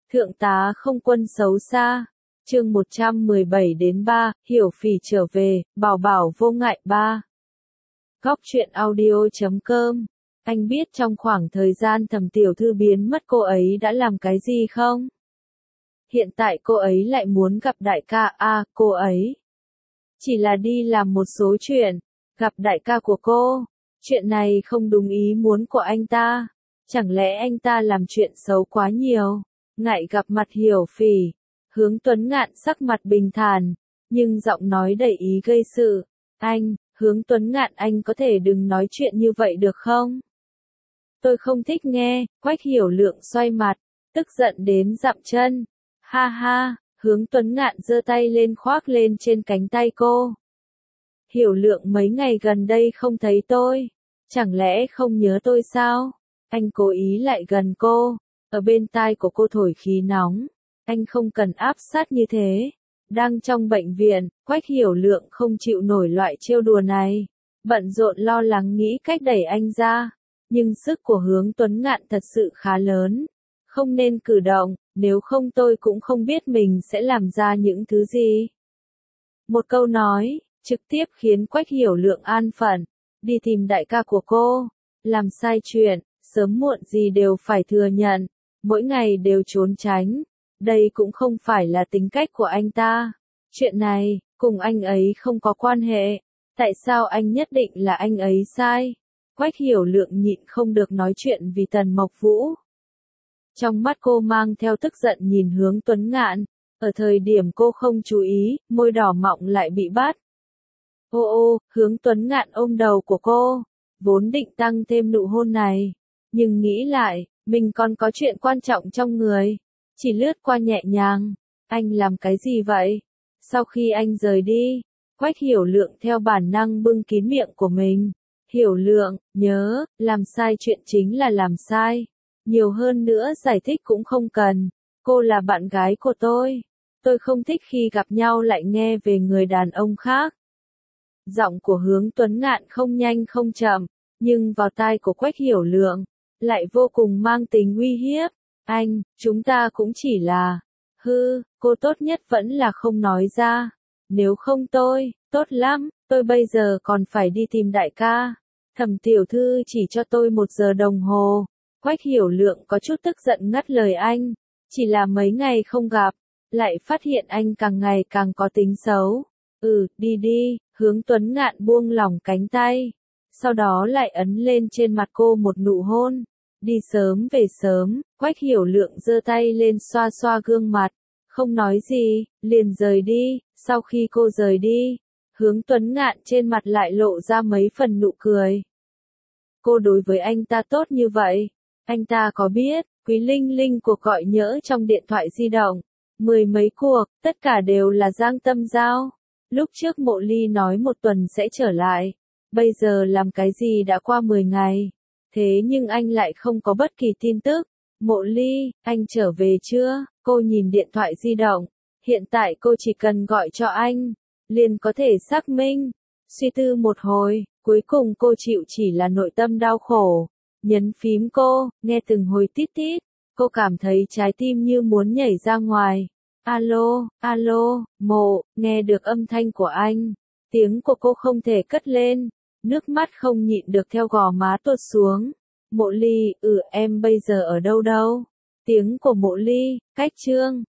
Thượng tá không quân xấu xa. Chương 117-3, Hiểu Phỉ trở về, Bảo Bảo vô ngại 3. Góc truyện audio.com. Anh biết trong khoảng thời gian Thẩm tiểu thư biến mất cô ấy đã làm cái gì không? Hiện tại cô ấy lại muốn gặp đại ca cô ấy chỉ là đi làm một số chuyện, gặp đại ca của cô. Chuyện này không đúng ý muốn của anh ta. Chẳng lẽ anh ta làm chuyện xấu quá nhiều, ngại gặp mặt Hiểu Phỉ? Hướng Tuấn Ngạn sắc mặt bình thản, nhưng giọng nói đầy ý gây sự. Anh, Hướng Tuấn Ngạn, anh có thể đừng nói chuyện như vậy được không? Tôi không thích nghe. Quách Hiểu Lượng xoay mặt, tức giận đến dậm chân. Ha ha, Hướng Tuấn Ngạn giơ tay lên khoác lên trên cánh tay cô. Hiểu Lượng, mấy ngày gần đây không thấy tôi, chẳng lẽ không nhớ tôi sao? Anh cố ý lại gần cô, ở bên tai của cô thổi khí nóng. Anh không cần áp sát như thế. Đang trong bệnh viện, Quách Hiểu Lượng không chịu nổi loại trêu đùa này, bận rộn lo lắng nghĩ cách đẩy anh ra. Nhưng sức của Hướng Tuấn Ngạn thật sự khá lớn, không nên cử động, nếu không tôi cũng không biết mình sẽ làm ra những thứ gì. Một câu nói, trực tiếp khiến Quách Hiểu Lượng an phận, đi tìm đại ca của cô, làm sai chuyện, sớm muộn gì đều phải thừa nhận, mỗi ngày đều trốn tránh. Đây cũng không phải là tính cách của anh ta. Chuyện này, cùng anh ấy không có quan hệ. Tại sao anh nhất định là anh ấy sai? Quách Hiểu Lượng nhịn không được nói chuyện vì Tần Mộc Vũ. Trong mắt cô mang theo tức giận nhìn Hướng Tuấn Ngạn. Ở thời điểm cô không chú ý, môi đỏ mọng lại bị bắt. Hướng Tuấn Ngạn ôm đầu của cô, vốn định tăng thêm nụ hôn này. Nhưng nghĩ lại, mình còn có chuyện quan trọng trong người. Chỉ lướt qua nhẹ nhàng. Anh làm cái gì vậy? Sau khi anh rời đi, Quách Hiểu Lượng theo bản năng bưng kín miệng của mình. Hiểu Lượng, nhớ, làm sai chuyện chính là làm sai. Nhiều hơn nữa giải thích cũng không cần. Cô là bạn gái của tôi. Tôi không thích khi gặp nhau lại nghe về người đàn ông khác. Giọng của Hướng Tuấn Ngạn không nhanh không chậm, nhưng vào tai của Quách Hiểu Lượng lại vô cùng mang tính uy hiếp. Anh, chúng ta cũng chỉ là... cô tốt nhất vẫn là không nói ra. Nếu không tôi, tốt lắm, tôi bây giờ còn phải đi tìm đại ca. Thẩm tiểu thư chỉ cho tôi 1 giờ đồng hồ. Quách Hiểu Lượng có chút tức giận ngắt lời anh. Chỉ là mấy ngày không gặp, lại phát hiện anh càng ngày càng có tính xấu. Đi đi, Hướng Tuấn Ngạn buông lỏng cánh tay. Sau đó lại ấn lên trên mặt cô một nụ hôn. Đi sớm về sớm, Quách Hiểu Lượng giơ tay lên xoa xoa gương mặt, không nói gì, liền rời đi. Sau khi cô rời đi, Hướng Tuấn Ngạn trên mặt lại lộ ra mấy phần nụ cười. Cô đối với anh ta tốt như vậy, anh ta có biết, Quý Linh Linh cuộc gọi nhỡ trong điện thoại di động, 10 mấy cuộc, tất cả đều là Giang Tâm giao. Lúc trước Mộ Ly nói 1 tuần sẽ trở lại, bây giờ làm cái gì đã qua 10 ngày. Thế nhưng anh lại không có bất kỳ tin tức. Mộ Ly, anh trở về chưa? Cô nhìn điện thoại di động. Hiện tại cô chỉ cần gọi cho anh, liền có thể xác minh. Suy tư một hồi, cuối cùng cô chịu chỉ là nội tâm đau khổ. Nhấn phím cô, nghe từng hồi tít tít. Cô cảm thấy trái tim như muốn nhảy ra ngoài. Alo, Mộ, nghe được âm thanh của anh. Tiếng của cô không thể cất lên. Nước mắt không nhịn được theo gò má tuột xuống. Mộ Ly, em bây giờ ở đâu đâu? Tiếng của Mộ Ly, cách Trương,